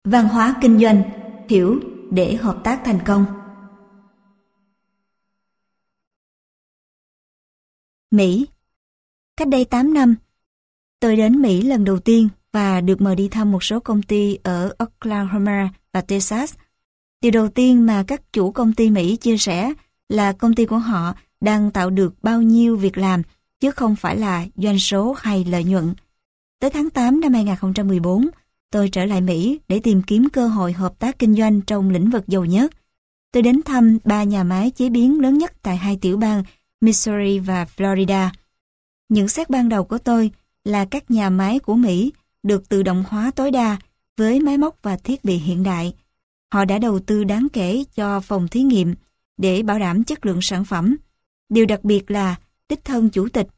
Văn hóa kinh doanh, hiểu để hợp tác thành công. Mỹ. Cách đây 8 năm, tôi đến Mỹ lần đầu tiên và được mời đi thăm một số công ty ở Oklahoma và Texas. Điều đầu tiên mà các chủ công ty Mỹ chia sẻ là công ty của họ đang tạo được bao nhiêu việc làm, chứ không phải là doanh số hay lợi nhuận. Tới tháng 8 năm 2014, tôi trở lại Mỹ để tìm kiếm cơ hội hợp tác kinh doanh trong lĩnh vực dầu nhớt. Tôi đến thăm 3 nhà máy chế biến lớn nhất tại 2 tiểu bang Missouri và Florida. Nhận xét ban đầu của tôi là các nhà máy của Mỹ được tự động hóa tối đa với máy móc và thiết bị hiện đại. Họ đã đầu tư đáng kể cho phòng thí nghiệm để bảo đảm chất lượng sản phẩm. Điều đặc biệt là đích thân chủ tịch,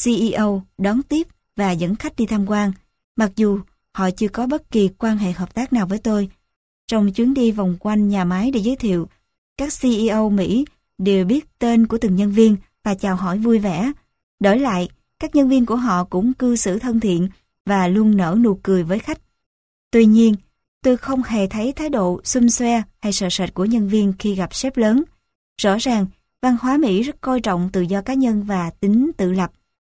CEO đón tiếp và dẫn khách đi tham quan, mặc dù họ chưa có bất kỳ quan hệ hợp tác nào với tôi. Trong chuyến đi vòng quanh nhà máy để giới thiệu, các CEO Mỹ đều biết tên của từng nhân viên và chào hỏi vui vẻ. Đổi lại, các nhân viên của họ cũng cư xử thân thiện và luôn nở nụ cười với khách. Tuy nhiên, tôi không hề thấy thái độ xum xoe hay sợ sệt của nhân viên khi gặp sếp lớn. Rõ ràng, văn hóa Mỹ rất coi trọng tự do cá nhân và tính tự lập.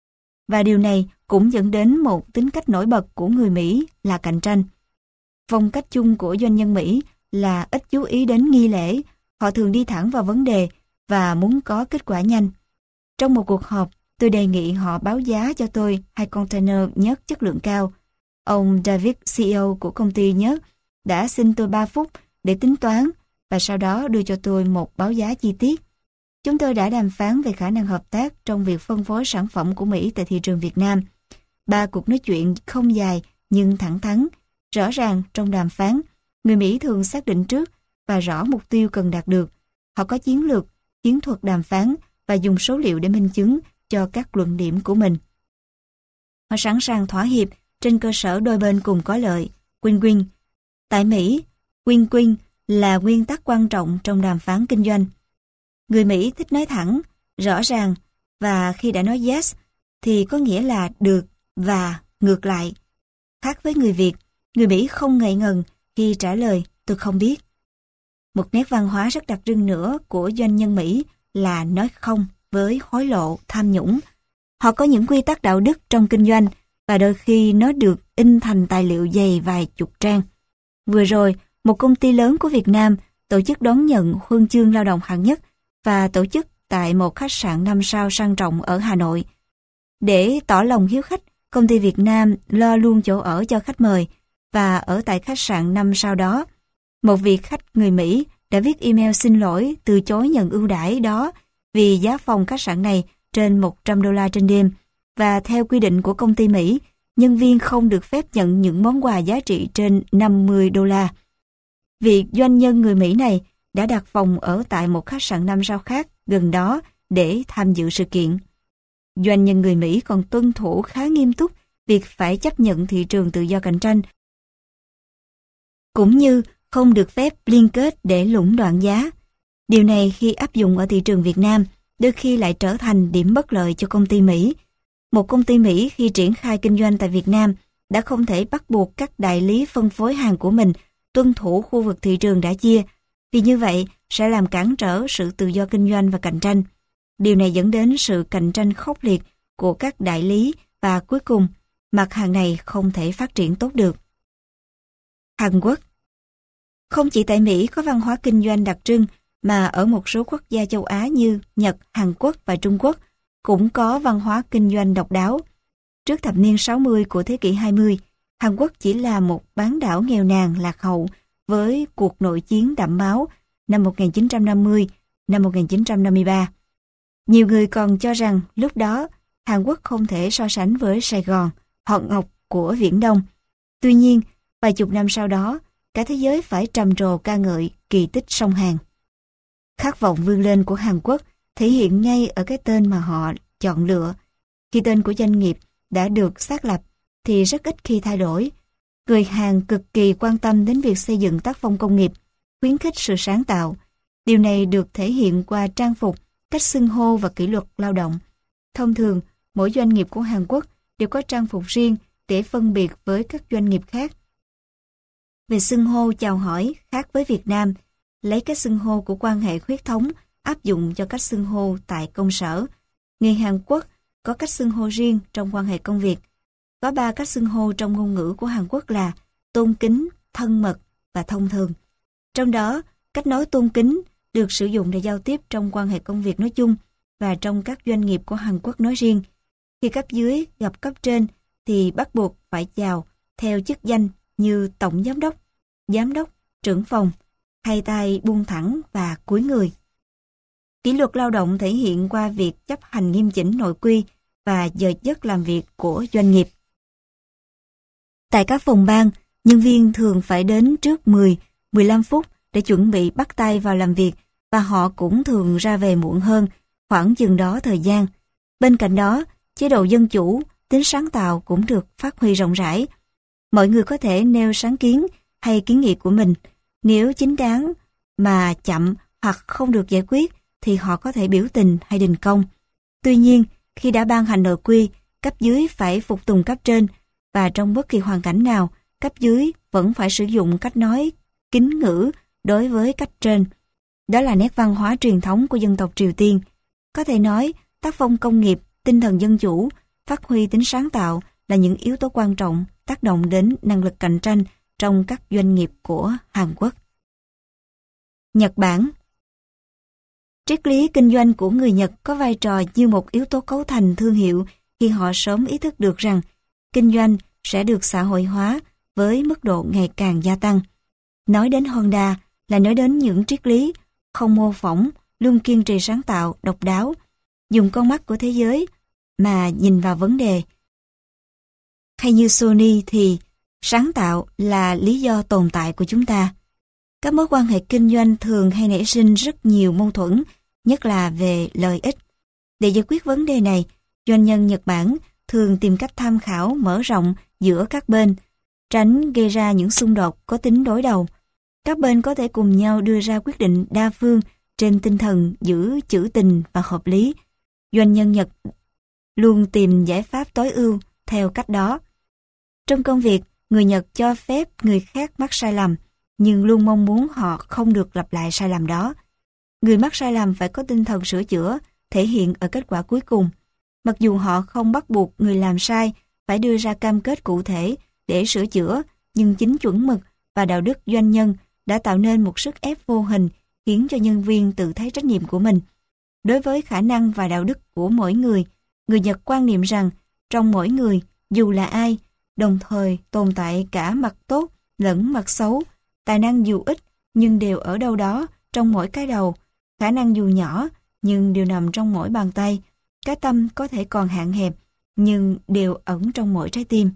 Và điều này cũng dẫn đến một tính cách nổi bật của người Mỹ là cạnh tranh. Phong cách chung của doanh nhân Mỹ là ít chú ý đến nghi lễ, họ thường đi thẳng vào vấn đề và muốn có kết quả nhanh. Trong một cuộc họp, tôi đề nghị họ báo giá cho tôi 2 container nhớt chất lượng cao. Ông David, CEO của công ty nhớt, đã xin tôi 3 phút để tính toán và sau đó đưa cho tôi một báo giá chi tiết. Chúng tôi đã đàm phán về khả năng hợp tác trong việc phân phối sản phẩm của Mỹ tại thị trường Việt Nam. 3 cuộc nói chuyện không dài nhưng thẳng thắn. Rõ ràng trong đàm phán, người Mỹ thường xác định trước và rõ mục tiêu cần đạt được. Họ có chiến lược, chiến thuật đàm phán và dùng số liệu để minh chứng cho các luận điểm của mình. Họ sẵn sàng thỏa hiệp trên cơ sở đôi bên cùng có lợi, win-win. Tại Mỹ, win-win là nguyên tắc quan trọng trong đàm phán kinh doanh. Người Mỹ thích nói thẳng, rõ ràng và khi đã nói yes thì có nghĩa là được và ngược lại. Khác với người Việt, người Mỹ không ngại ngần khi trả lời tôi không biết. Một nét văn hóa rất đặc trưng nữa của doanh nhân Mỹ là nói không với hối lộ, tham nhũng. Họ có những quy tắc đạo đức trong kinh doanh và đôi khi nó được in thành tài liệu dày vài chục trang. Vừa rồi, một công ty lớn của Việt Nam tổ chức đón nhận huân chương lao động hạng nhất và tổ chức tại một khách sạn 5 sao sang trọng ở Hà Nội. Để tỏ lòng hiếu khách, công ty Việt Nam lo luôn chỗ ở cho khách mời và ở tại khách sạn 5 sao đó. Một vị khách người Mỹ đã viết email xin lỗi từ chối nhận ưu đãi đó vì giá phòng khách sạn này trên $100 trên đêm và theo quy định của công ty Mỹ, nhân viên không được phép nhận những món quà giá trị trên $50. Vị doanh nhân người Mỹ này đã đặt phòng ở tại một khách sạn 5 sao khác gần đó để tham dự sự kiện. Doanh nhân người Mỹ còn tuân thủ khá nghiêm túc việc phải chấp nhận thị trường tự do cạnh tranh, cũng như không được phép liên kết để lũng đoạn giá. Điều này khi áp dụng ở thị trường Việt Nam, đôi khi lại trở thành điểm bất lợi cho công ty Mỹ. Một công ty Mỹ khi triển khai kinh doanh tại Việt Nam đã không thể bắt buộc các đại lý phân phối hàng của mình tuân thủ khu vực thị trường đã chia, vì như vậy sẽ làm cản trở sự tự do kinh doanh và cạnh tranh. Điều này dẫn đến sự cạnh tranh khốc liệt của các đại lý và cuối cùng, mặt hàng này không thể phát triển tốt được. Hàn Quốc. Không chỉ tại Mỹ có văn hóa kinh doanh đặc trưng, mà ở một số quốc gia châu Á như Nhật, Hàn Quốc và Trung Quốc cũng có văn hóa kinh doanh độc đáo. Trước thập niên 60 của thế kỷ 20, Hàn Quốc chỉ là một bán đảo nghèo nàn lạc hậu với cuộc nội chiến đẫm máu năm 1950, năm 1953. Nhiều người còn cho rằng lúc đó Hàn Quốc không thể so sánh với Sài Gòn, hòn ngọc của Viễn Đông. Tuy nhiên, vài chục năm sau đó, cả thế giới phải trầm trồ ca ngợi kỳ tích sông Hàn. Khát vọng vươn lên của Hàn Quốc thể hiện ngay ở cái tên mà họ chọn lựa. Khi tên của doanh nghiệp đã được xác lập thì rất ít khi thay đổi. Người Hàn cực kỳ quan tâm đến việc xây dựng tác phong công nghiệp, khuyến khích sự sáng tạo. Điều này được thể hiện qua trang phục, cách xưng hô và kỷ luật lao động. Thông thường, mỗi doanh nghiệp của Hàn Quốc đều có trang phục riêng để phân biệt với các doanh nghiệp khác. về xưng hô chào hỏi khác với Việt Nam, lấy cách xưng hô của quan hệ huyết thống áp dụng cho cách xưng hô tại công sở. Người Hàn Quốc có cách xưng hô riêng trong quan hệ công việc. Có 3 cách xưng hô trong ngôn ngữ của Hàn Quốc là tôn kính, thân mật và thông thường. Trong đó, cách nói tôn kính được sử dụng để giao tiếp trong quan hệ công việc nói chung và trong các doanh nghiệp của Hàn Quốc nói riêng. Khi cấp dưới gặp cấp trên thì bắt buộc phải chào theo chức danh như tổng giám đốc, trưởng phòng, hai tay buông thẳng và cúi người. Kỷ luật lao động thể hiện qua việc chấp hành nghiêm chỉnh nội quy và giờ giấc làm việc của doanh nghiệp. Tại các phòng ban, nhân viên thường phải đến trước 10-15 phút để chuẩn bị bắt tay vào làm việc và họ cũng thường ra về muộn hơn khoảng chừng đó thời gian. Bên cạnh đó, chế độ dân chủ, tính sáng tạo cũng được phát huy rộng rãi. Mọi người có thể nêu sáng kiến hay kiến nghị của mình. Nếu chính đáng mà chậm hoặc không được giải quyết thì họ có thể biểu tình hay đình công. Tuy nhiên, khi đã ban hành nội quy, cấp dưới phải phục tùng cấp trên và trong bất kỳ hoàn cảnh nào, cấp dưới vẫn phải sử dụng cách nói kính ngữ đối với cấp trên. Đó là nét văn hóa truyền thống của dân tộc Triều Tiên. Có thể nói, tác phong công nghiệp, tinh thần dân chủ, phát huy tính sáng tạo là những yếu tố quan trọng tác động đến năng lực cạnh tranh trong các doanh nghiệp của Hàn Quốc. Nhật Bản. Triết lý kinh doanh của người Nhật có vai trò như một yếu tố cấu thành thương hiệu khi họ sớm ý thức được rằng kinh doanh sẽ được xã hội hóa với mức độ ngày càng gia tăng. Nói đến Honda là nói đến những triết lý không mô phỏng, luôn kiên trì sáng tạo, độc đáo, dùng con mắt của thế giới mà nhìn vào vấn đề. Hay như Sony thì sáng tạo là lý do tồn tại của chúng ta. Các mối quan hệ kinh doanh thường hay nảy sinh rất nhiều mâu thuẫn, nhất là về lợi ích. Để giải quyết vấn đề này, doanh nhân Nhật Bản thường tìm cách tham khảo mở rộng giữa các bên, tránh gây ra những xung đột có tính đối đầu. Các bên có thể cùng nhau đưa ra quyết định đa phương trên tinh thần giữ trữ tình và hợp lý. Doanh nhân Nhật luôn tìm giải pháp tối ưu theo cách đó. Trong công việc, người Nhật cho phép người khác mắc sai lầm, nhưng luôn mong muốn họ không được lặp lại sai lầm đó. Người mắc sai lầm phải có tinh thần sửa chữa, thể hiện ở kết quả cuối cùng. Mặc dù họ không bắt buộc người làm sai phải đưa ra cam kết cụ thể để sửa chữa, nhưng chính chuẩn mực và đạo đức doanh nhân đã tạo nên một sức ép vô hình khiến cho nhân viên tự thấy trách nhiệm của mình. Đối với khả năng và đạo đức của mỗi người, người Nhật quan niệm rằng trong mỗi người, dù là ai, đồng thời tồn tại cả mặt tốt lẫn mặt xấu, tài năng dù ít nhưng đều ở đâu đó trong mỗi cái đầu, khả năng dù nhỏ nhưng đều nằm trong mỗi bàn tay, cái tâm có thể còn hạn hẹp nhưng đều ẩn trong mỗi trái tim.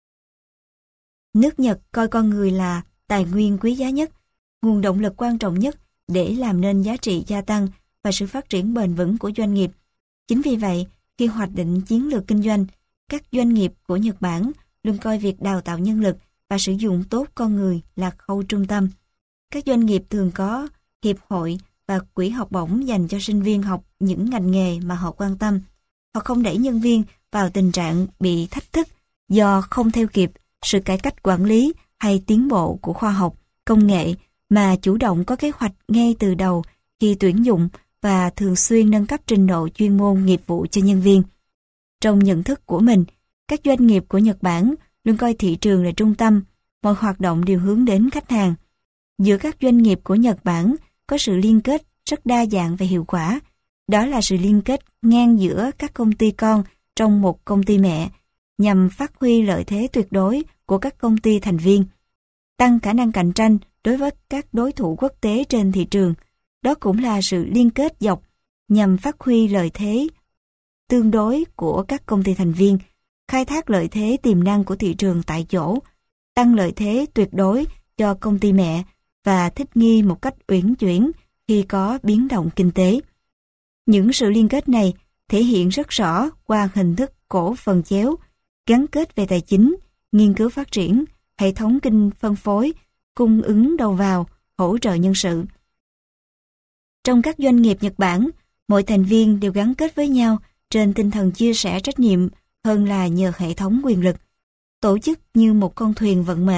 Nước Nhật coi con người là tài nguyên quý giá nhất, nguồn động lực quan trọng nhất để làm nên giá trị gia tăng và sự phát triển bền vững của doanh nghiệp. Chính vì vậy, khi hoạch định chiến lược kinh doanh, các doanh nghiệp của Nhật Bản luôn coi việc đào tạo nhân lực và sử dụng tốt con người là khâu trung tâm. Các doanh nghiệp thường có hiệp hội và quỹ học bổng dành cho sinh viên học những ngành nghề mà họ quan tâm. Họ không đẩy nhân viên vào tình trạng bị thách thức do không theo kịp sự cải cách quản lý hay tiến bộ của khoa học, công nghệ, mà chủ động có kế hoạch ngay từ đầu khi tuyển dụng và thường xuyên nâng cấp trình độ chuyên môn nghiệp vụ cho nhân viên. Trong nhận thức của mình, các doanh nghiệp của Nhật Bản luôn coi thị trường là trung tâm, mọi hoạt động đều hướng đến khách hàng. Giữa các doanh nghiệp của Nhật Bản có sự liên kết rất đa dạng và hiệu quả. Đó là sự liên kết ngang giữa các công ty con trong một công ty mẹ, nhằm phát huy lợi thế tuyệt đối của các công ty thành viên, tăng khả năng cạnh tranh đối với các đối thủ quốc tế trên thị trường. Đó cũng là sự liên kết dọc nhằm phát huy lợi thế tương đối của các công ty thành viên, khai thác lợi thế tiềm năng của thị trường tại chỗ, tăng lợi thế tuyệt đối cho công ty mẹ và thích nghi một cách uyển chuyển khi có biến động kinh tế. Những sự liên kết này thể hiện rất rõ qua hình thức cổ phần chéo, gắn kết về tài chính, nghiên cứu phát triển, hệ thống kinh phân phối, cung ứng đầu vào, hỗ trợ nhân sự. Trong các doanh nghiệp Nhật Bản, mỗi thành viên đều gắn kết với nhau trên tinh thần chia sẻ trách nhiệm hơn là nhờ hệ thống quyền lực. Tổ chức như một con thuyền vận mệnh,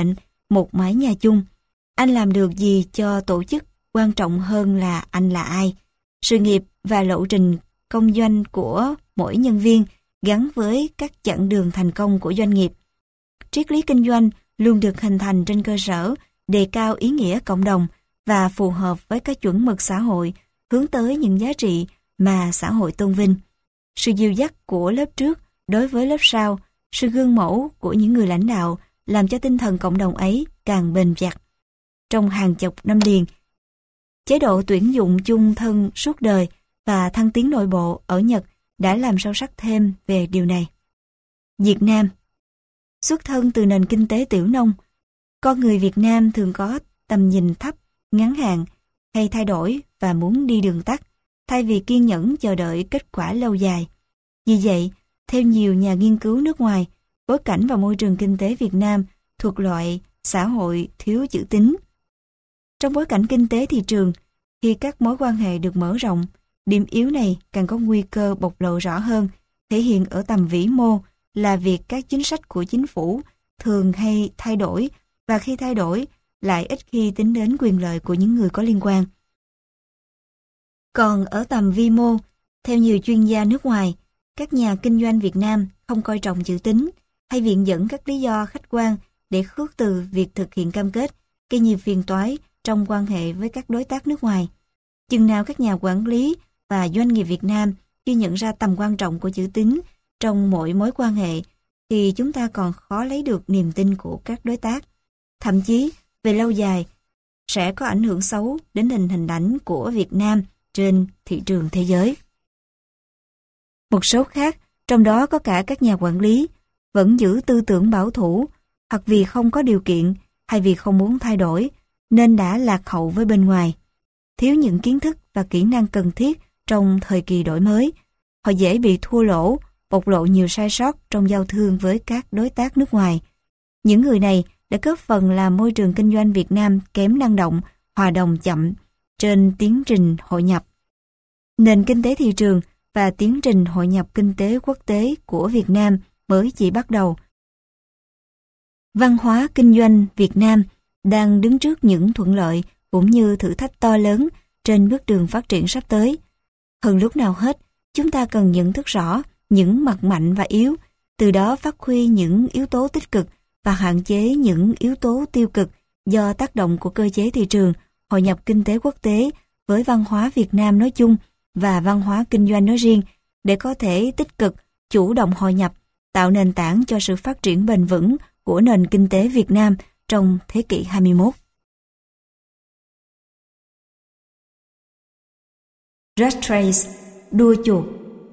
một mái nhà chung. Anh làm được gì cho tổ chức quan trọng hơn là anh là ai. Sự nghiệp và lộ trình công doanh của mỗi nhân viên gắn với các chặng đường thành công của doanh nghiệp. Triết lý kinh doanh luôn được hình thành trên cơ sở đề cao ý nghĩa cộng đồng và phù hợp với các chuẩn mực xã hội, hướng tới những giá trị mà xã hội tôn vinh. Sự dìu dắt của lớp trước đối với lớp sau, sự gương mẫu của những người lãnh đạo làm cho tinh thần cộng đồng ấy càng bền chặt. Trong hàng chục năm liền, chế độ tuyển dụng chung thân suốt đời và thăng tiến nội bộ ở Nhật đã làm sâu sắc thêm về điều này. Việt Nam xuất thân từ nền kinh tế tiểu nông, con người Việt Nam thường có tầm nhìn thấp, ngắn hạn, hay thay đổi và muốn đi đường tắt, thay vì kiên nhẫn chờ đợi kết quả lâu dài. Vì vậy, theo nhiều nhà nghiên cứu nước ngoài, bối cảnh và môi trường kinh tế Việt Nam thuộc loại xã hội thiếu chữ tín. Trong bối cảnh kinh tế thị trường, khi các mối quan hệ được mở rộng, điểm yếu này càng có nguy cơ bộc lộ rõ hơn, thể hiện ở tầm vĩ mô là việc các chính sách của chính phủ thường hay thay đổi và khi thay đổi lại ít khi tính đến quyền lợi của những người có liên quan. Còn ở tầm vi mô, theo nhiều chuyên gia nước ngoài, các nhà kinh doanh Việt Nam không coi trọng chữ tín hay viện dẫn các lý do khách quan để khước từ việc thực hiện cam kết, gây nhiều phiền toái trong quan hệ với các đối tác nước ngoài. Chừng nào các nhà quản lý và doanh nghiệp Việt Nam chưa nhận ra tầm quan trọng của chữ tín trong mỗi mối quan hệ, thì chúng ta còn khó lấy được niềm tin của các đối tác. Thậm chí, về lâu dài, sẽ có ảnh hưởng xấu đến hình ảnh của Việt Nam trên thị trường thế giới. Một số khác, trong đó có cả các nhà quản lý, vẫn giữ tư tưởng bảo thủ, hoặc vì không có điều kiện hay vì không muốn thay đổi, nên đã lạc hậu với bên ngoài. Thiếu những kiến thức và kỹ năng cần thiết trong thời kỳ đổi mới, họ dễ bị thua lỗ, bộc lộ nhiều sai sót trong giao thương với các đối tác nước ngoài. Những người này đã góp phần làm môi trường kinh doanh Việt Nam kém năng động, hòa đồng chậm trên tiến trình hội nhập. Nền kinh tế thị trường và tiến trình hội nhập kinh tế quốc tế của Việt Nam mới chỉ bắt đầu. Văn hóa kinh doanh Việt Nam đang đứng trước những thuận lợi cũng như thử thách to lớn trên bước đường phát triển sắp tới. Hơn lúc nào hết, chúng ta cần nhận thức rõ những mặt mạnh và yếu, từ đó phát huy những yếu tố tích cực và hạn chế những yếu tố tiêu cực do tác động của cơ chế thị trường, hội nhập kinh tế quốc tế với văn hóa Việt Nam nói chung và văn hóa kinh doanh nói riêng, để có thể tích cực, chủ động hội nhập, tạo nền tảng cho sự phát triển bền vững của nền kinh tế Việt Nam trong thế kỷ 21. Rat Race, đua chuột.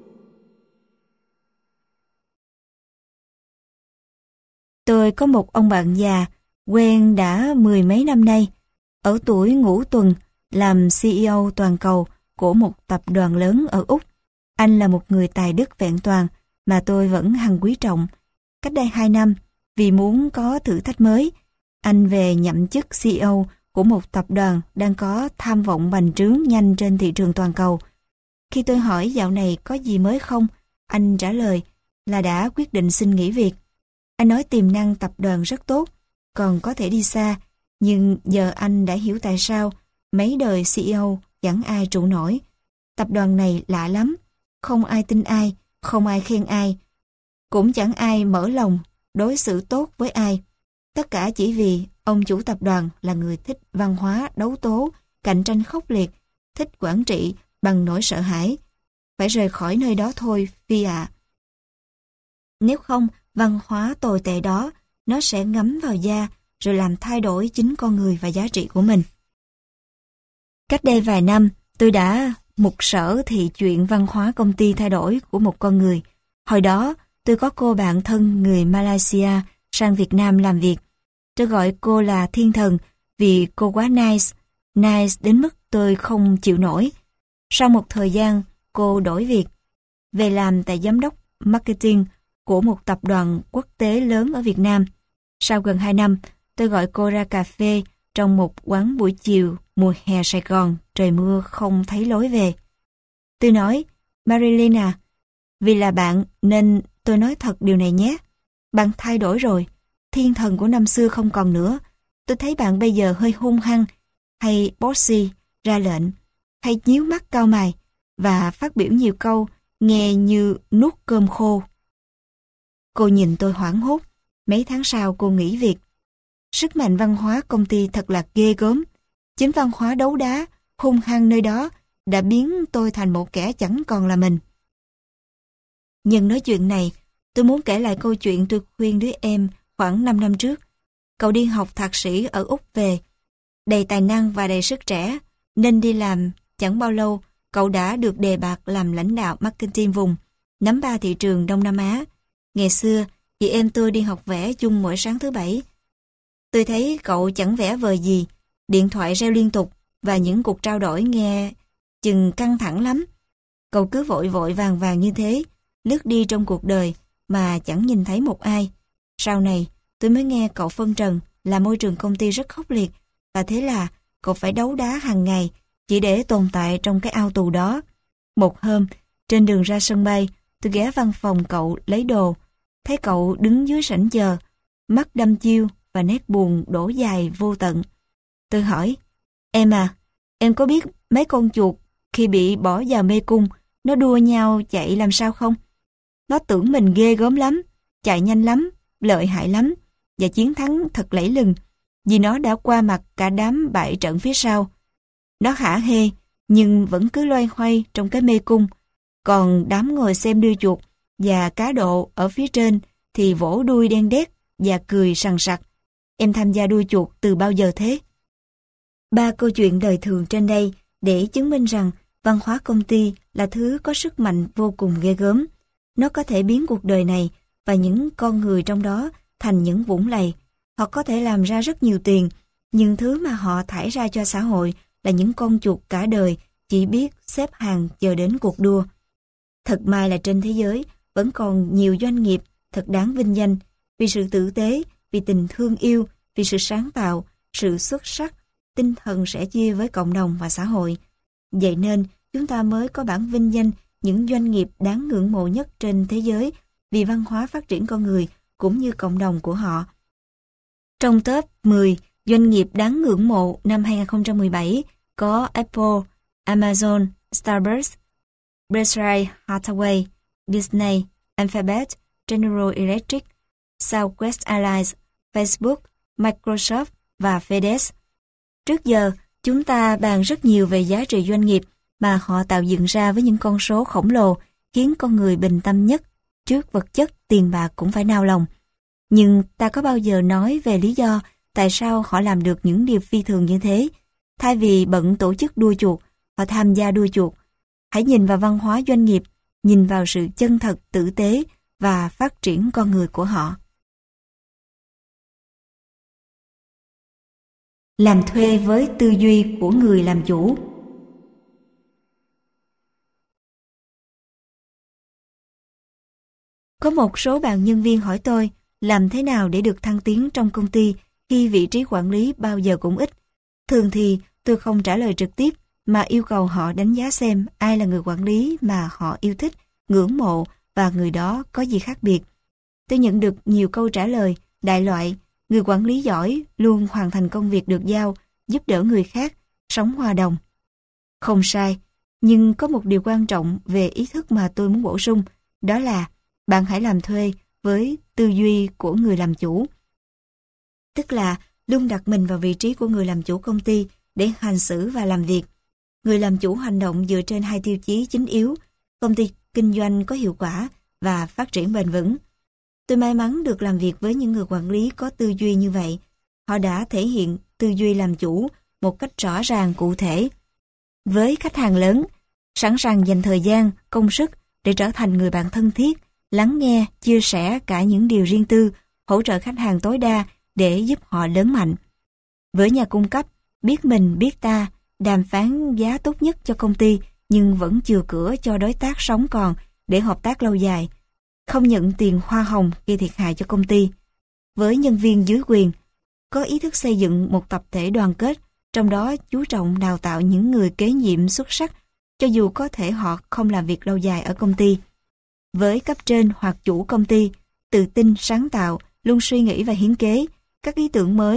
Tôi có một ông bạn già, quen đã mười mấy năm nay, ở tuổi ngũ tuần, làm CEO toàn cầu của một tập đoàn lớn ở Úc. Anh là một người tài đức vẹn toàn mà tôi vẫn hằng quý trọng. Cách đây 2 năm, vì muốn có thử thách mới, anh về nhậm chức CEO của một tập đoàn đang có tham vọng bành trướng nhanh trên thị trường toàn cầu. Khi tôi hỏi dạo này có gì mới không, anh trả lời là đã quyết định xin nghỉ việc. Anh nói tiềm năng tập đoàn rất tốt, còn có thể đi xa, nhưng giờ anh đã hiểu tại sao mấy đời CEO chẳng ai trụ nổi. Tập đoàn này lạ lắm, không ai tin ai, không ai khen ai, cũng chẳng ai mở lòng đối xử tốt với ai. Tất cả chỉ vì ông chủ tập đoàn là người thích văn hóa đấu tố, cạnh tranh khốc liệt, thích quản trị bằng nỗi sợ hãi. Phải rời khỏi nơi đó thôi, Phi ạ. Nếu không, văn hóa tồi tệ đó, nó sẽ ngấm vào da, rồi làm thay đổi chính con người và giá trị của mình. Cách đây vài năm, tôi đã mục sở thị chuyện văn hóa công ty thay đổi của một con người. Hồi đó, tôi có cô bạn thân người Malaysia sang Việt Nam làm việc. Tôi gọi cô là thiên thần vì cô quá nice đến mức tôi không chịu nổi. Sau một thời gian, cô đổi việc, về làm tại giám đốc marketing của một tập đoàn quốc tế lớn ở Việt Nam. Sau gần 2 năm, tôi gọi cô ra cà phê trong một quán buổi chiều mùa hè Sài Gòn, trời mưa không thấy lối về. Tôi nói, Marilyn à, vì là bạn nên tôi nói thật điều này nhé. Bạn thay đổi rồi, thiên thần của năm xưa không còn nữa. tôi thấy bạn bây giờ hơi hung hăng, hay bossy, ra lệnh, hay nhíu mắt cau mày, và phát biểu nhiều câu nghe như nuốt cơm khô. Cô nhìn tôi hoảng hốt. Mấy tháng sau cô nghỉ việc. Sức mạnh văn hóa công ty thật là ghê gớm. Chính văn hóa đấu đá, hung hăng nơi đó đã biến tôi thành một kẻ chẳng còn là mình. Nhân nói chuyện này, tôi muốn kể lại câu chuyện tôi khuyên đứa em khoảng 5 năm trước. Cậu đi học thạc sĩ ở Úc về, đầy tài năng và đầy sức trẻ, nên đi làm chẳng bao lâu, cậu đã được đề bạt làm lãnh đạo marketing vùng, nắm 3 thị trường Đông Nam Á. Ngày xưa, chị em tôi đi học vẽ chung mỗi sáng thứ Bảy. Tôi thấy cậu chẳng vẽ vời gì, điện thoại reo liên tục và những cuộc trao đổi nghe chừng căng thẳng lắm. Cậu cứ vội vội vàng vàng như thế, lướt đi trong cuộc đời mà chẳng nhìn thấy một ai. Sau này, tôi mới nghe cậu phân trần là môi trường công ty rất khốc liệt, và thế là cậu phải đấu đá hàng ngày chỉ để tồn tại trong cái ao tù đó. Một hôm, trên đường ra sân bay, tôi ghé văn phòng cậu lấy đồ, thấy cậu đứng dưới sảnh chờ, mắt đăm chiêu và nét buồn đổ dài vô tận. Tôi hỏi, em à, em có biết mấy con chuột khi bị bỏ vào mê cung, nó đua nhau chạy làm sao không? Nó tưởng mình ghê gớm lắm, chạy nhanh lắm, lợi hại lắm, và chiến thắng thật lẫy lừng, vì nó đã qua mặt cả đám bại trận phía sau. Nó hả hê, nhưng vẫn cứ loay hoay trong cái mê cung, còn đám ngồi xem đưa chuột và cá độ ở phía trên thì vỗ đuôi đen đét và cười sằng sặc. Em tham gia đua chuột từ bao giờ thế? 3 câu chuyện đời thường trên đây để chứng minh rằng văn hóa công ty là thứ có sức mạnh vô cùng ghê gớm. Nó có thể biến cuộc đời này và những con người trong đó thành những vũng lầy. Họ có thể làm ra rất nhiều tiền, nhưng thứ mà họ thải ra cho xã hội là những con chuột cả đời chỉ biết xếp hàng chờ đến cuộc đua. Thật may là trên thế giới vẫn còn nhiều doanh nghiệp thật đáng vinh danh vì sự tử tế, vì tình thương yêu, vì sự sáng tạo, sự xuất sắc, tinh thần sẻ chia với cộng đồng và xã hội. Vậy nên chúng ta mới có bảng vinh danh những doanh nghiệp đáng ngưỡng mộ nhất trên thế giới vì văn hóa phát triển con người cũng như cộng đồng của họ. Trong top 10 doanh nghiệp đáng ngưỡng mộ năm 2017 có Apple, Amazon, Starbucks, Berkshire Hathaway, Disney, Alphabet, General Electric, Southwest Airlines, Facebook, Microsoft và FedEx. Trước giờ, chúng ta bàn rất nhiều về giá trị doanh nghiệp mà họ tạo dựng ra với những con số khổng lồ khiến con người bình tâm nhất trước vật chất, tiền bạc cũng phải nao lòng. Nhưng ta có bao giờ nói về lý do tại sao họ làm được những điều phi thường như thế? Thay vì bận tổ chức đua chuột, họ tham gia đua chuột. Hãy nhìn vào văn hóa doanh nghiệp, nhìn vào sự chân thật, tử tế và phát triển con người của họ. Làm thuê với tư duy của người làm chủ. Có một số bạn nhân viên hỏi tôi làm thế nào để được thăng tiến trong công ty khi vị trí quản lý bao giờ cũng ít. Thường thì tôi không trả lời trực tiếp mà yêu cầu họ đánh giá xem ai là người quản lý mà họ yêu thích, ngưỡng mộ và người đó có gì khác biệt. Tôi nhận được nhiều câu trả lời đại loại: người quản lý giỏi luôn hoàn thành công việc được giao, giúp đỡ người khác, sống hòa đồng. Không sai, nhưng có một điều quan trọng về ý thức mà tôi muốn bổ sung, đó là bạn hãy làm thuê với tư duy của người làm chủ. Tức là luôn đặt mình vào vị trí của người làm chủ công ty để hành xử và làm việc. Người làm chủ hành động dựa trên 2 tiêu chí chính yếu: công ty kinh doanh có hiệu quả và phát triển bền vững. Tôi may mắn được làm việc với những người quản lý có tư duy như vậy. Họ đã thể hiện tư duy làm chủ một cách rõ ràng, cụ thể. Với khách hàng lớn, sẵn sàng dành thời gian, công sức để trở thành người bạn thân thiết, lắng nghe, chia sẻ cả những điều riêng tư, hỗ trợ khách hàng tối đa để giúp họ lớn mạnh. Với nhà cung cấp, biết mình biết ta, đàm phán giá tốt nhất cho công ty nhưng vẫn chừa cửa cho đối tác sống còn để hợp tác lâu dài, không nhận tiền hoa hồng gây thiệt hại cho công ty. Với nhân viên dưới quyền, có ý thức xây dựng một tập thể đoàn kết, trong đó chú trọng đào tạo những người kế nhiệm xuất sắc, cho dù có thể họ không làm việc lâu dài ở công ty. Với cấp trên hoặc chủ công ty, tự tin, sáng tạo, luôn suy nghĩ và hiến kế, các ý tưởng mới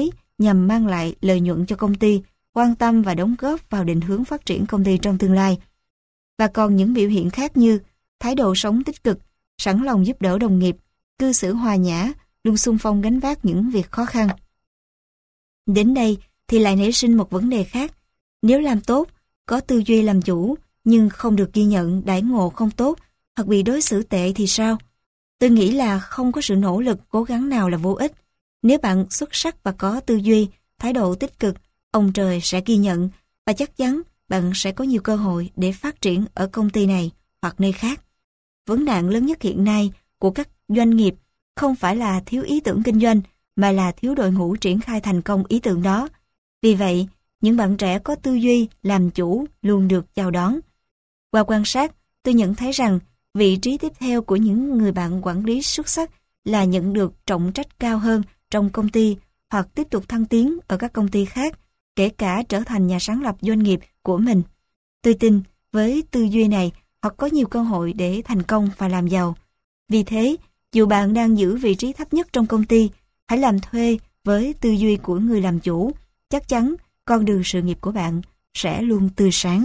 nhằm mang lại lợi nhuận cho công ty, quan tâm và đóng góp vào định hướng phát triển công ty trong tương lai. Và còn những biểu hiện khác như thái độ sống tích cực, sẵn lòng giúp đỡ đồng nghiệp, cư xử hòa nhã, luôn xung phong gánh vác những việc khó khăn. Đến đây thì lại nảy sinh một vấn đề khác. Nếu làm tốt, có tư duy làm chủ, nhưng không được ghi nhận, đãi ngộ không tốt, hoặc bị đối xử tệ thì sao? Tôi nghĩ là không có sự nỗ lực, cố gắng nào là vô ích. Nếu bạn xuất sắc và có tư duy, thái độ tích cực, ông trời sẽ ghi nhận và chắc chắn bạn sẽ có nhiều cơ hội để phát triển ở công ty này hoặc nơi khác. Vấn nạn lớn nhất hiện nay của các doanh nghiệp không phải là thiếu ý tưởng kinh doanh, mà là thiếu đội ngũ triển khai thành công ý tưởng đó. Vì vậy, những bạn trẻ có tư duy làm chủ luôn được chào đón. Qua quan sát, tôi nhận thấy rằng vị trí tiếp theo của những người bạn quản lý xuất sắc là nhận được trọng trách cao hơn trong công ty hoặc tiếp tục thăng tiến ở các công ty khác, kể cả trở thành nhà sáng lập doanh nghiệp của mình. Tôi tin với tư duy này, họ có nhiều cơ hội để thành công và làm giàu. Vì thế, dù bạn đang giữ vị trí thấp nhất trong công ty, hãy làm thuê với tư duy của người làm chủ. Chắc chắn con đường sự nghiệp của bạn sẽ luôn tươi sáng.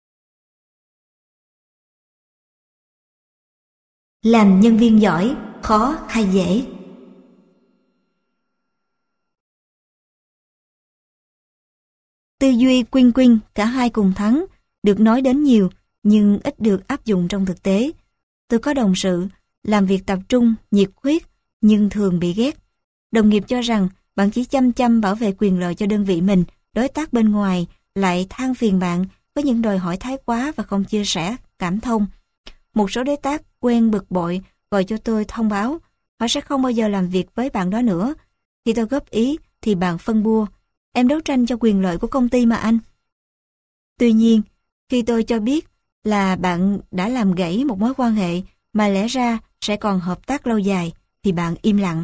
Làm nhân viên giỏi, khó hay dễ? Tư duy Win-Win, cả hai cùng thắng, được nói đến nhiều, nhưng ít được áp dụng trong thực tế. Tôi có đồng sự, làm việc tập trung, nhiệt huyết, nhưng thường bị ghét. Đồng nghiệp cho rằng bạn chỉ chăm chăm bảo vệ quyền lợi cho đơn vị mình, đối tác bên ngoài lại than phiền bạn với những đòi hỏi thái quá và không chia sẻ, cảm thông. Một số đối tác quen bực bội gọi cho tôi thông báo họ sẽ không bao giờ làm việc với bạn đó nữa. Khi tôi góp ý thì bạn phân bua, em đấu tranh cho quyền lợi của công ty mà anh. Tuy nhiên, khi tôi cho biết là bạn đã làm gãy một mối quan hệ mà lẽ ra sẽ còn hợp tác lâu dài, thì bạn im lặng.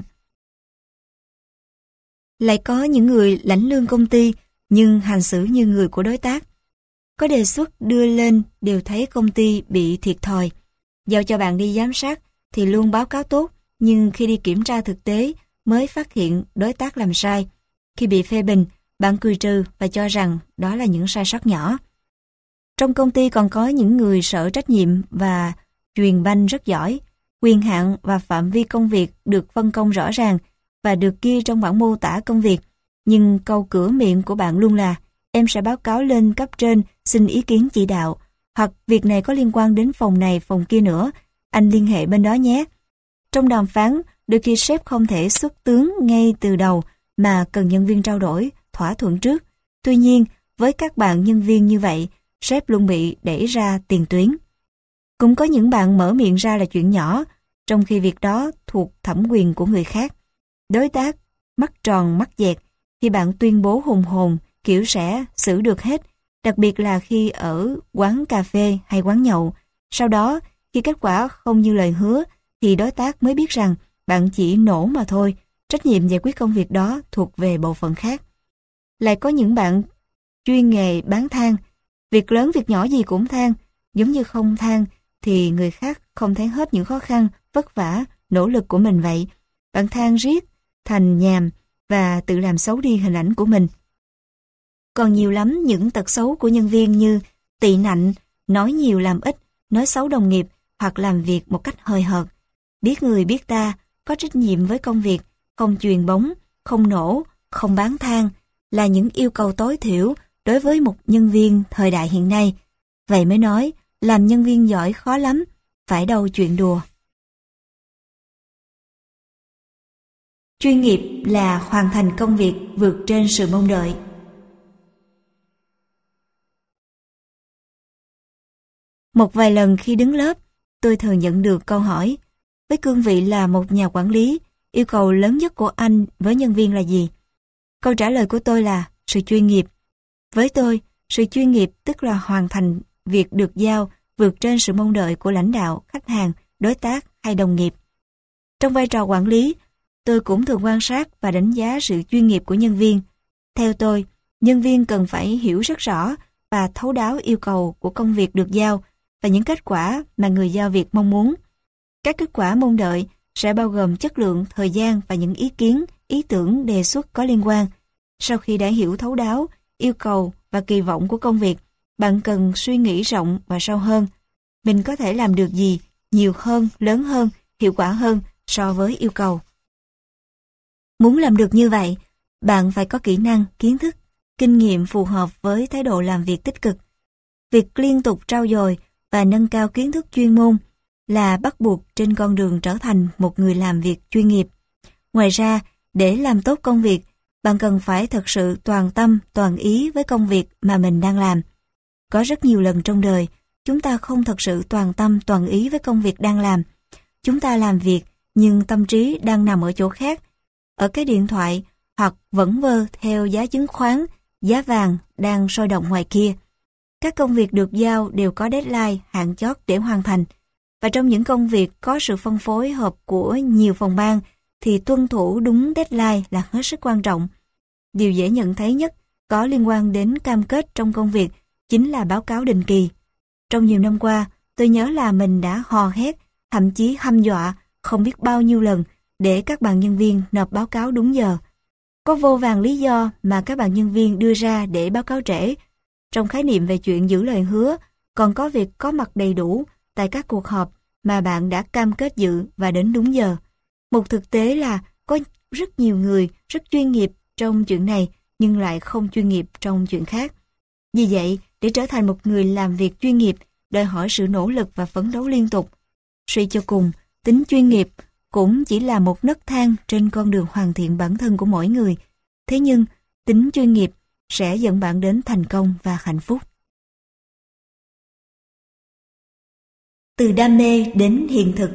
Lại có những người lãnh lương công ty nhưng hành xử như người của đối tác. Có đề xuất đưa lên đều thấy công ty bị thiệt thòi. Giao cho bạn đi giám sát thì luôn báo cáo tốt, nhưng khi đi kiểm tra thực tế mới phát hiện đối tác làm sai. Khi bị phê bình, bạn cười trừ và cho rằng đó là những sai sót nhỏ. Trong công ty còn có những người sợ trách nhiệm và chuyền banh rất giỏi. Quyền hạn và phạm vi công việc được phân công rõ ràng và được ghi trong bản mô tả công việc. Nhưng câu cửa miệng của bạn luôn là em sẽ báo cáo lên cấp trên xin ý kiến chỉ đạo, hoặc việc này có liên quan đến phòng này phòng kia nữa, anh liên hệ bên đó nhé. Trong đàm phán, đôi khi sếp không thể xuất tướng ngay từ đầu mà cần nhân viên trao đổi, thỏa thuận trước. Tuy nhiên, với các bạn nhân viên như vậy, sếp luôn bị đẩy ra tiền tuyến. Cũng có những bạn mở miệng ra là chuyện nhỏ, trong khi việc đó thuộc thẩm quyền của người khác. Đối tác mắt tròn mắt dẹt khi bạn tuyên bố hùng hồn kiểu sẽ xử được hết, đặc biệt là khi ở quán cà phê hay quán nhậu. Sau đó, khi kết quả không như lời hứa, thì đối tác mới biết rằng bạn chỉ nổ mà thôi, trách nhiệm giải quyết công việc đó thuộc về bộ phận khác. Lại có những bạn chuyên nghề bán than, việc lớn việc nhỏ gì cũng than, giống như không than thì người khác không thấy hết những khó khăn, vất vả, nỗ lực của mình vậy. Bạn than riết, thành nhàm và tự làm xấu đi hình ảnh của mình. Còn nhiều lắm những tật xấu của nhân viên như tị nạnh, nói nhiều làm ít, nói xấu đồng nghiệp hoặc làm việc một cách hời hợt. Biết người biết ta, có trách nhiệm với công việc, không chuyền bóng, không nổ, không bán than là những yêu cầu tối thiểu đối với một nhân viên thời đại hiện nay. Vậy mới nói, làm nhân viên giỏi khó lắm, phải đâu chuyện đùa. Chuyên nghiệp là hoàn thành công việc vượt trên sự mong đợi. Một vài lần khi đứng lớp, tôi thường nhận được câu hỏi, với cương vị là một nhà quản lý, yêu cầu lớn nhất của anh với nhân viên là gì? Câu trả lời của tôi là sự chuyên nghiệp. Với tôi, sự chuyên nghiệp tức là hoàn thành việc được giao vượt trên sự mong đợi của lãnh đạo, khách hàng, đối tác hay đồng nghiệp. Trong vai trò quản lý, tôi cũng thường quan sát và đánh giá sự chuyên nghiệp của nhân viên. Theo tôi, nhân viên cần phải hiểu rất rõ và thấu đáo yêu cầu của công việc được giao và những kết quả mà người giao việc mong muốn. Các kết quả mong đợi sẽ bao gồm chất lượng, thời gian và những ý kiến, ý tưởng, đề xuất có liên quan. Sau khi đã hiểu thấu đáo yêu cầu và kỳ vọng của công việc, bạn cần suy nghĩ rộng và sâu hơn. Mình có thể làm được gì nhiều hơn, lớn hơn, hiệu quả hơn so với yêu cầu. Muốn làm được như vậy, bạn phải có kỹ năng, kiến thức, kinh nghiệm phù hợp với thái độ làm việc tích cực. Việc liên tục trau dồi và nâng cao kiến thức chuyên môn là bắt buộc trên con đường trở thành một người làm việc chuyên nghiệp. Ngoài ra, để làm tốt công việc, bạn cần phải thật sự toàn tâm, toàn ý với công việc mà mình đang làm. Có rất nhiều lần trong đời, chúng ta không thật sự toàn tâm, toàn ý với công việc đang làm. Chúng ta làm việc, nhưng tâm trí đang nằm ở chỗ khác, ở cái điện thoại, hoặc vẩn vơ theo giá chứng khoán, giá vàng đang sôi động ngoài kia. Các công việc được giao đều có deadline, hạn chót để hoàn thành. Và trong những công việc có sự phân phối hợp của nhiều phòng ban, thì tuân thủ đúng deadline là hết sức quan trọng. Điều dễ nhận thấy nhất có liên quan đến cam kết trong công việc chính là báo cáo định kỳ. Trong nhiều năm qua, tôi nhớ là mình đã hò hét, thậm chí hăm dọa không biết bao nhiêu lần để các bạn nhân viên nộp báo cáo đúng giờ. Có vô vàn lý do mà các bạn nhân viên đưa ra để báo cáo trễ. Trong khái niệm về chuyện giữ lời hứa, còn có việc có mặt đầy đủ tại các cuộc họp mà bạn đã cam kết dự và đến đúng giờ. Một thực tế là có rất nhiều người rất chuyên nghiệp trong chuyện này nhưng lại không chuyên nghiệp trong chuyện khác. Vì vậy, để trở thành một người làm việc chuyên nghiệp đòi hỏi sự nỗ lực và phấn đấu liên tục. Suy cho cùng, tính chuyên nghiệp cũng chỉ là một nấc thang trên con đường hoàn thiện bản thân của mỗi người. Thế nhưng, tính chuyên nghiệp sẽ dẫn bạn đến thành công và hạnh phúc. Từ đam mê đến hiện thực.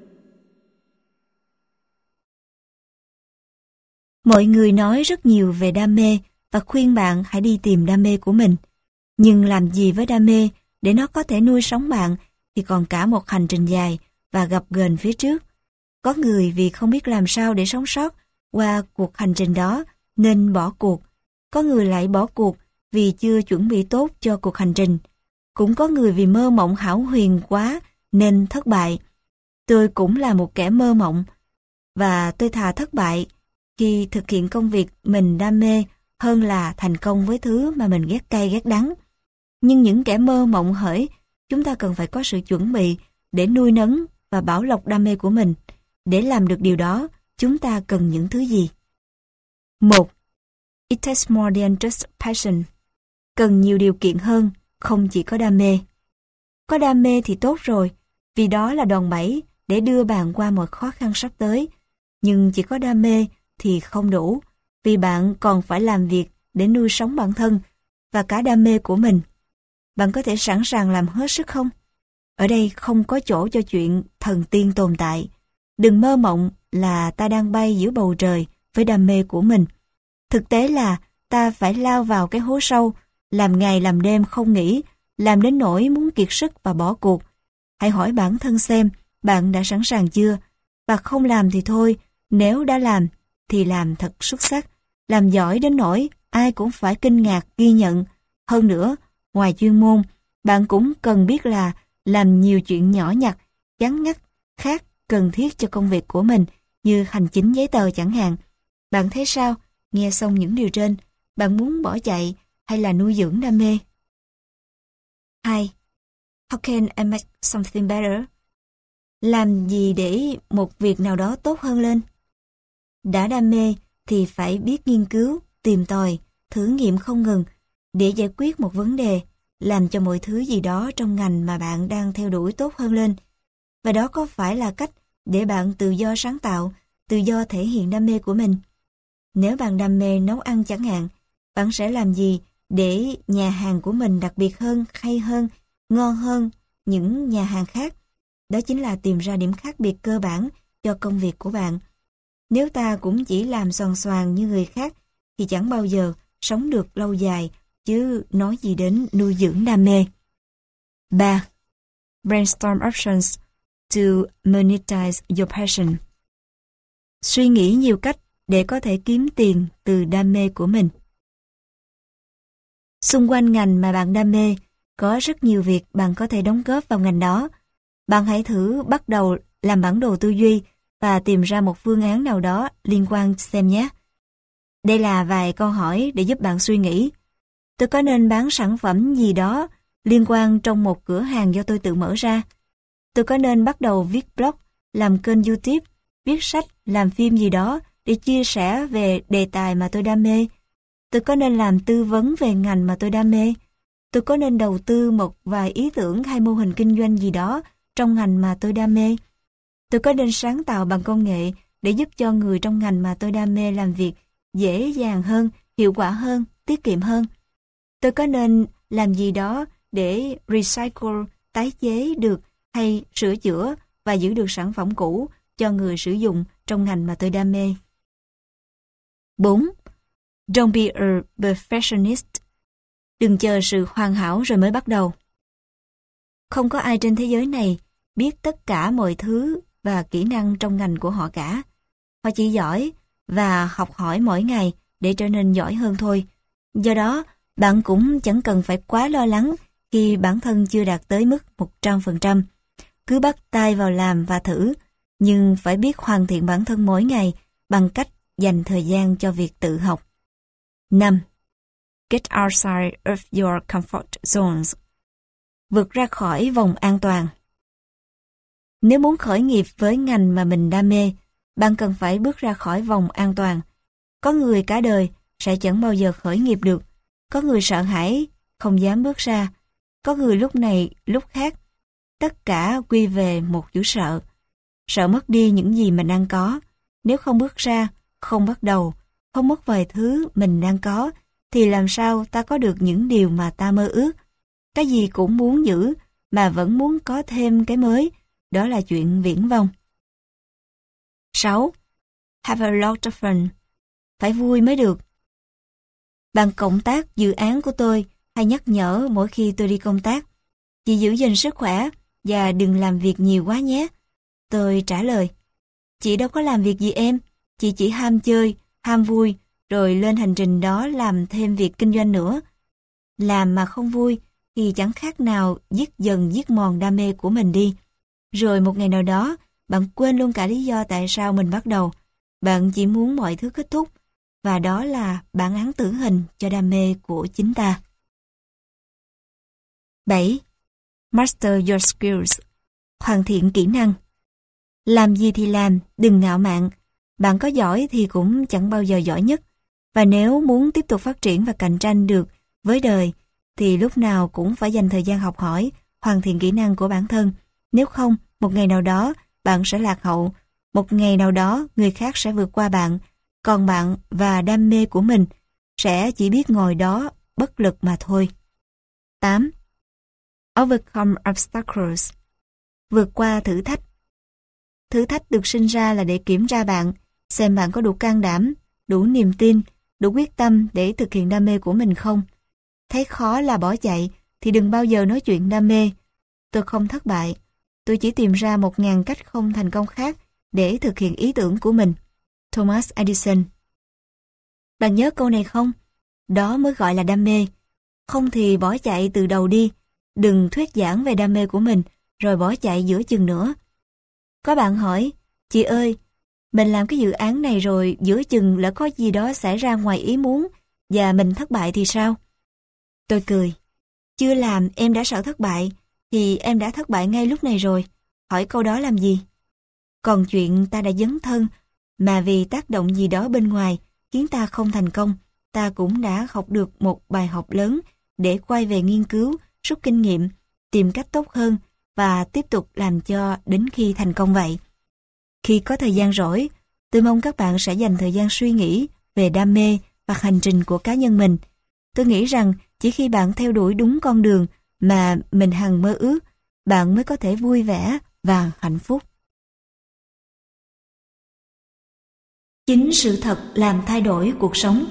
Mọi người nói rất nhiều về đam mê và khuyên bạn hãy đi tìm đam mê của mình. Nhưng làm gì với đam mê để nó có thể nuôi sống bạn thì còn cả một hành trình dài và gập ghềnh phía trước. Có người vì không biết làm sao để sống sót qua cuộc hành trình đó nên bỏ cuộc. Có người lại bỏ cuộc vì chưa chuẩn bị tốt cho cuộc hành trình. Cũng có người vì mơ mộng hão huyền quá nên thất bại. Tôi cũng là một kẻ mơ mộng và tôi thà thất bại khi thực hiện công việc mình đam mê hơn là thành công với thứ mà mình ghét cay ghét đắng. Nhưng những kẻ mơ mộng hởi, chúng ta cần phải có sự chuẩn bị để nuôi nấng và bảo lộc đam mê của mình. Để làm được điều đó, chúng ta cần những thứ gì? 1. It takes more than just passion. Cần nhiều điều kiện hơn, không chỉ có đam mê. Có đam mê thì tốt rồi, vì đó là đòn bẩy để đưa bạn qua mọi khó khăn sắp tới. Nhưng chỉ có đam mê thì không đủ, vì bạn còn phải làm việc để nuôi sống bản thân và cả đam mê của mình. Bạn có thể sẵn sàng làm hết sức không? Ở đây không có chỗ cho chuyện thần tiên tồn tại. Đừng mơ mộng là ta đang bay giữa bầu trời với đam mê của mình. Thực tế là ta phải lao vào cái hố sâu, làm ngày làm đêm không nghỉ, làm đến nỗi muốn kiệt sức và bỏ cuộc. Hãy hỏi bản thân xem bạn đã sẵn sàng chưa? Và không làm thì thôi, nếu đã làm thì làm thật xuất sắc, làm giỏi đến nỗi ai cũng phải kinh ngạc ghi nhận. Hơn nữa, ngoài chuyên môn, bạn cũng cần biết là làm nhiều chuyện nhỏ nhặt, ngắn ngắt khác cần thiết cho công việc của mình, như hành chính giấy tờ chẳng hạn. Bạn thấy sao? Nghe xong những điều trên, bạn muốn bỏ chạy hay là nuôi dưỡng đam mê? 2. How can I make something better? Làm gì để một việc nào đó tốt hơn lên? Đã đam mê thì phải biết nghiên cứu, tìm tòi, thử nghiệm không ngừng để giải quyết một vấn đề, làm cho mọi thứ gì đó trong ngành mà bạn đang theo đuổi tốt hơn lên. Và đó có phải là cách để bạn tự do sáng tạo, tự do thể hiện đam mê của mình? Nếu bạn đam mê nấu ăn chẳng hạn, bạn sẽ làm gì để nhà hàng của mình đặc biệt hơn, hay hơn, ngon hơn những nhà hàng khác? Đó chính là tìm ra điểm khác biệt cơ bản cho công việc của bạn. Nếu ta cũng chỉ làm xoàn xoàn như người khác thì chẳng bao giờ sống được lâu dài, chứ nói gì đến nuôi dưỡng đam mê. 3. Brainstorm options to monetize your passion. Suy nghĩ nhiều cách để có thể kiếm tiền từ đam mê của mình. Xung quanh ngành mà bạn đam mê, có rất nhiều việc bạn có thể đóng góp vào ngành đó. Bạn hãy thử bắt đầu làm bản đồ tư duy và tìm ra một phương án nào đó liên quan xem nhé. Đây là vài câu hỏi để giúp bạn suy nghĩ. Tôi có nên bán sản phẩm gì đó liên quan trong một cửa hàng do tôi tự mở ra? Tôi có nên bắt đầu viết blog, làm kênh YouTube, viết sách, làm phim gì đó để chia sẻ về đề tài mà tôi đam mê? Tôi có nên làm tư vấn về ngành mà tôi đam mê? Tôi có nên đầu tư một vài ý tưởng hay mô hình kinh doanh gì đó trong ngành mà tôi đam mê? Tôi có nên sáng tạo bằng công nghệ để giúp cho người trong ngành mà tôi đam mê làm việc dễ dàng hơn, hiệu quả hơn, tiết kiệm hơn? Tôi có nên làm gì đó để recycle, tái chế được hay sửa chữa và giữ được sản phẩm cũ cho người sử dụng trong ngành mà tôi đam mê? 4. Don't be a perfectionist. Đừng chờ sự hoàn hảo rồi mới bắt đầu. Không có ai trên thế giới này biết tất cả mọi thứ và kỹ năng trong ngành của họ cả. Họ chỉ giỏi và học hỏi mỗi ngày để trở nên giỏi hơn thôi. Do đó, bạn cũng chẳng cần phải quá lo lắng khi bản thân chưa đạt tới mức 100%. Cứ bắt tay vào làm và thử, nhưng phải biết hoàn thiện bản thân mỗi ngày bằng cách dành thời gian cho việc tự học. 5. Get outside of your comfort zones. Vượt ra khỏi vòng an toàn. Nếu muốn khởi nghiệp với ngành mà mình đam mê, bạn cần phải bước ra khỏi vòng an toàn. Có người cả đời sẽ chẳng bao giờ khởi nghiệp được. Có người sợ hãi, không dám bước ra. Có người lúc này, lúc khác. Tất cả quy về một chữ sợ. Sợ mất đi những gì mình đang có. Nếu không bước ra, không bắt đầu, không mất vài thứ mình đang có, thì làm sao ta có được những điều mà ta mơ ước? Cái gì cũng muốn giữ, mà vẫn muốn có thêm cái mới. Đó là chuyện viển vông. 6. Have a lot of fun. Phải vui mới được. Bạn cộng tác dự án của tôi hay nhắc nhở mỗi khi tôi đi công tác. Chị giữ gìn sức khỏe và đừng làm việc nhiều quá nhé. Tôi trả lời. Chị đâu có làm việc gì em. Chị chỉ ham chơi, ham vui, rồi lên hành trình đó làm thêm việc kinh doanh nữa. Làm mà không vui thì chẳng khác nào giết dần giết mòn đam mê của mình đi. Rồi một ngày nào đó, bạn quên luôn cả lý do tại sao mình bắt đầu. Bạn chỉ muốn mọi thứ kết thúc, và đó là bản án tử hình cho đam mê của chính ta. 7. Master your skills. Hoàn thiện kỹ năng. Làm gì thì làm, đừng ngạo mạn. Bạn có giỏi thì cũng chẳng bao giờ giỏi nhất. Và nếu muốn tiếp tục phát triển và cạnh tranh được với đời, thì lúc nào cũng phải dành thời gian học hỏi, hoàn thiện kỹ năng của bản thân. Nếu không, một ngày nào đó, bạn sẽ lạc hậu. Một ngày nào đó, người khác sẽ vượt qua bạn. Còn bạn và đam mê của mình sẽ chỉ biết ngồi đó bất lực mà thôi. 8. Overcome obstacles. Vượt qua thử thách. Thử thách được sinh ra là để kiểm tra bạn, xem bạn có đủ can đảm, đủ niềm tin, đủ quyết tâm để thực hiện đam mê của mình không. Thấy khó là bỏ chạy thì đừng bao giờ nói chuyện đam mê. Tôi không thất bại. Tôi chỉ tìm ra 1000 cách không thành công khác để thực hiện ý tưởng của mình. Thomas Edison. Bạn nhớ câu này không? Đó mới gọi là đam mê. Không thì bỏ chạy từ đầu đi. Đừng thuyết giảng về đam mê của mình rồi bỏ chạy giữa chừng nữa. Có bạn hỏi, chị ơi, mình làm cái dự án này rồi giữa chừng lỡ có gì đó xảy ra ngoài ý muốn và mình thất bại thì sao? Tôi cười. Chưa làm em đã sợ thất bại thì em đã thất bại ngay lúc này rồi. Hỏi câu đó làm gì? Còn chuyện ta đã dấn thân mà vì tác động gì đó bên ngoài khiến ta không thành công, ta cũng đã học được một bài học lớn để quay về nghiên cứu, rút kinh nghiệm, tìm cách tốt hơn và tiếp tục làm cho đến khi thành công vậy. Khi có thời gian rỗi, tôi mong các bạn sẽ dành thời gian suy nghĩ về đam mê và hành trình của cá nhân mình. Tôi nghĩ rằng chỉ khi bạn theo đuổi đúng con đường mà mình hằng mơ ước, bạn mới có thể vui vẻ và hạnh phúc. Chính sự thật làm thay đổi cuộc sống.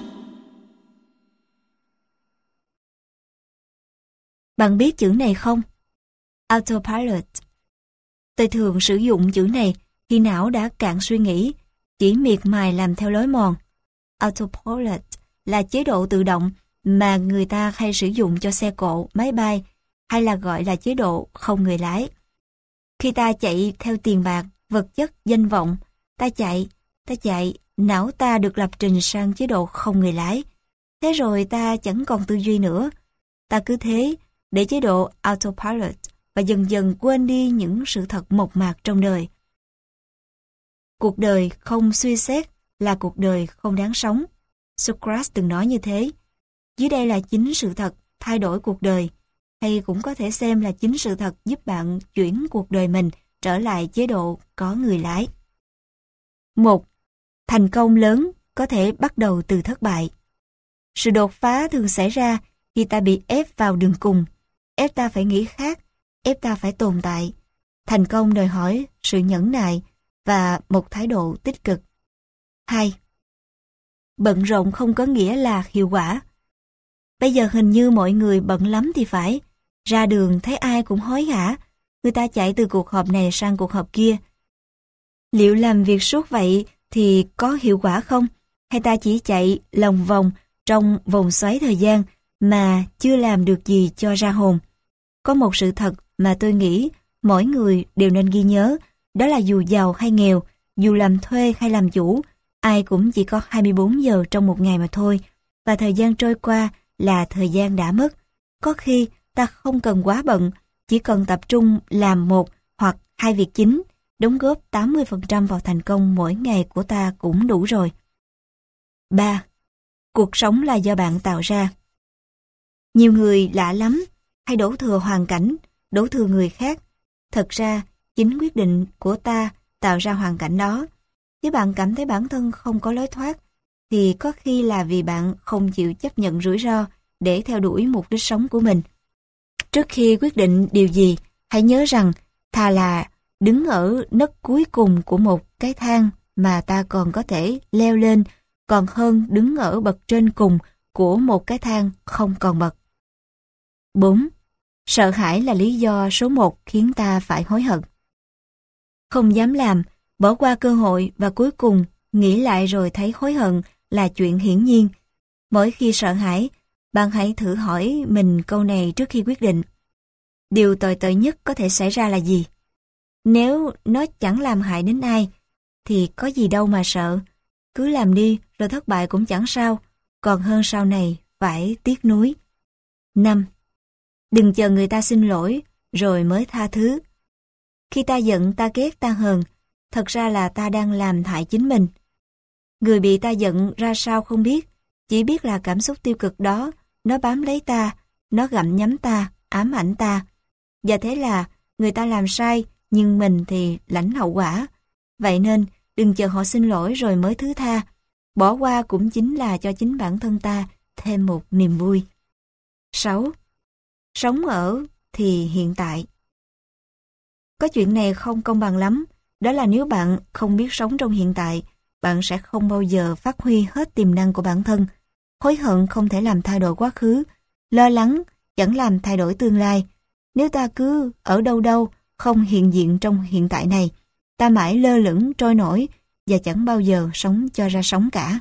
Bạn biết chữ này không? Autopilot. Tôi thường sử dụng chữ này khi não đã cạn suy nghĩ, chỉ miệt mài làm theo lối mòn. Autopilot là chế độ tự động mà người ta hay sử dụng cho xe cộ, máy bay, hay là gọi là chế độ không người lái. Khi ta chạy theo tiền bạc, vật chất, danh vọng, ta chạy, não ta được lập trình sang chế độ không người lái. Thế rồi ta chẳng còn tư duy nữa. Ta cứ thế, để chế độ autopilot và dần dần quên đi những sự thật mộc mạc trong đời. Cuộc đời không suy xét là cuộc đời không đáng sống. Socrates từng nói như thế. Dưới đây là chính sự thật thay đổi cuộc đời, hay cũng có thể xem là chính sự thật giúp bạn chuyển cuộc đời mình trở lại chế độ có người lái. 1. Thành công lớn có thể bắt đầu từ thất bại. Sự đột phá thường xảy ra khi ta bị ép vào đường cùng, ép ta phải nghĩ khác, ép ta phải tồn tại. Thành công đòi hỏi sự nhẫn nại và một thái độ tích cực. 2. Bận rộn không có nghĩa là hiệu quả. Bây giờ hình như mọi người bận lắm thì phải. Ra đường thấy ai cũng hối hả. Người ta chạy từ cuộc họp này sang cuộc họp kia. Liệu làm việc suốt vậy thì có hiệu quả không? Hay ta chỉ chạy lòng vòng trong vòng xoáy thời gian mà chưa làm được gì cho ra hồn? Có một sự thật mà tôi nghĩ mỗi người đều nên ghi nhớ, đó là dù giàu hay nghèo, dù làm thuê hay làm chủ, ai cũng chỉ có 24 giờ trong một ngày mà thôi, và thời gian trôi qua là thời gian đã mất. Có khi ta không cần quá bận, chỉ cần tập trung làm một hoặc hai việc chính, đóng góp 80% vào thành công mỗi ngày của ta cũng đủ rồi. 3. Cuộc sống là do bạn tạo ra. Nhiều người lạ lắm, hay đổ thừa hoàn cảnh, đổ thừa người khác. Thật ra, chính quyết định của ta tạo ra hoàn cảnh đó. Nếu bạn cảm thấy bản thân không có lối thoát, thì có khi là vì bạn không chịu chấp nhận rủi ro để theo đuổi mục đích sống của mình. Trước khi quyết định điều gì, hãy nhớ rằng thà là đứng ở nấc cuối cùng của một cái thang mà ta còn có thể leo lên, còn hơn đứng ở bậc trên cùng của một cái thang không còn bậc. 4. Sợ hãi là lý do số 1 khiến ta phải hối hận. Không dám làm, bỏ qua cơ hội và cuối cùng nghĩ lại rồi thấy hối hận là chuyện hiển nhiên. Mỗi khi sợ hãi, bạn hãy thử hỏi mình câu này trước khi quyết định. Điều tồi tệ nhất có thể xảy ra là gì? Nếu nó chẳng làm hại đến ai, thì có gì đâu mà sợ. Cứ làm đi, rồi thất bại cũng chẳng sao, còn hơn sau này phải tiếc nuối. 5. Đừng chờ người ta xin lỗi, rồi mới tha thứ. Khi ta giận, ta ghét, ta hờn, thật ra là ta đang làm hại chính mình. Người bị ta giận ra sao không biết, chỉ biết là cảm xúc tiêu cực đó, nó bám lấy ta, nó gặm nhấm ta, ám ảnh ta. Và thế là người ta làm sai, nhưng mình thì lãnh hậu quả. Vậy nên, đừng chờ họ xin lỗi rồi mới thứ tha. Bỏ qua cũng chính là cho chính bản thân ta thêm một niềm vui. 6. Sống ở thì hiện tại. Có chuyện này không công bằng lắm, đó là nếu bạn không biết sống trong hiện tại, bạn sẽ không bao giờ phát huy hết tiềm năng của bản thân. Hối hận không thể làm thay đổi quá khứ, lo lắng chẳng làm thay đổi tương lai. Nếu ta cứ ở đâu đâu, không hiện diện trong hiện tại này, ta mãi lơ lửng trôi nổi và chẳng bao giờ sống cho ra sống cả.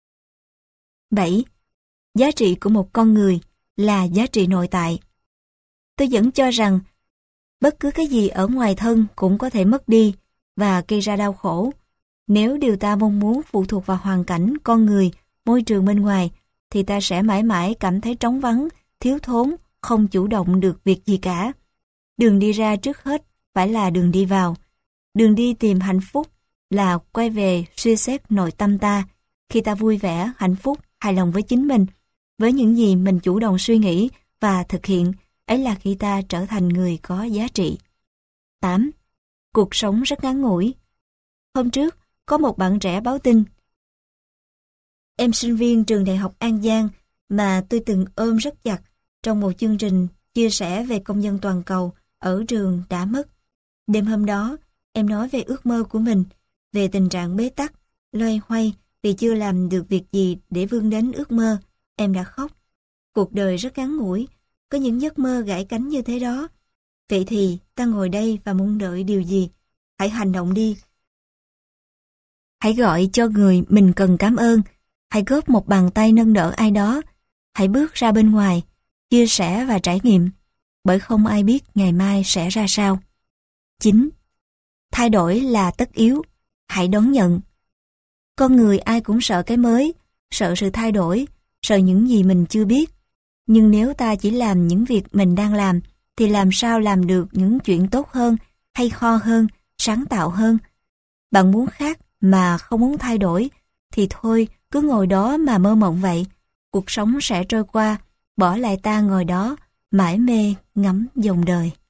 7. Giá trị của một con người là giá trị nội tại. Tôi vẫn cho rằng bất cứ cái gì ở ngoài thân cũng có thể mất đi và gây ra đau khổ. Nếu điều ta mong muốn phụ thuộc vào hoàn cảnh, con người, môi trường bên ngoài, thì ta sẽ mãi mãi cảm thấy trống vắng, thiếu thốn, không chủ động được việc gì cả. Đường đi ra trước hết phải là đường đi vào. Đường đi tìm hạnh phúc là quay về suy xét nội tâm ta. Khi ta vui vẻ, hạnh phúc, hài lòng với chính mình, với những gì mình chủ động suy nghĩ và thực hiện, ấy là khi ta trở thành người có giá trị. 8. Cuộc sống rất ngắn ngủi. Hôm trước, có một bạn trẻ báo tin. Em sinh viên trường Đại học An Giang mà tôi từng ôm rất chặt trong một chương trình chia sẻ về công dân toàn cầu ở trường đã mất. Đêm hôm đó, em nói về ước mơ của mình, về tình trạng bế tắc, loay hoay vì chưa làm được việc gì để vươn đến ước mơ. Em đã khóc. Cuộc đời rất ngắn ngủi, có những giấc mơ gãy cánh như thế đó. Vậy thì ta ngồi đây và mong đợi điều gì? Hãy hành động đi. Hãy gọi cho người mình cần cảm ơn. Hãy góp một bàn tay nâng đỡ ai đó. Hãy bước ra bên ngoài, chia sẻ và trải nghiệm. Bởi không ai biết ngày mai sẽ ra sao. 9. Thay đổi là tất yếu. Hãy đón nhận. Con người ai cũng sợ cái mới, sợ sự thay đổi, sợ những gì mình chưa biết. Nhưng nếu ta chỉ làm những việc mình đang làm, thì làm sao làm được những chuyện tốt hơn, hay ho hơn, sáng tạo hơn. Bạn muốn khác mà không muốn thay đổi, thì thôi cứ ngồi đó mà mơ mộng vậy. Cuộc sống sẽ trôi qua, bỏ lại ta ngồi đó, mải mê ngắm dòng đời.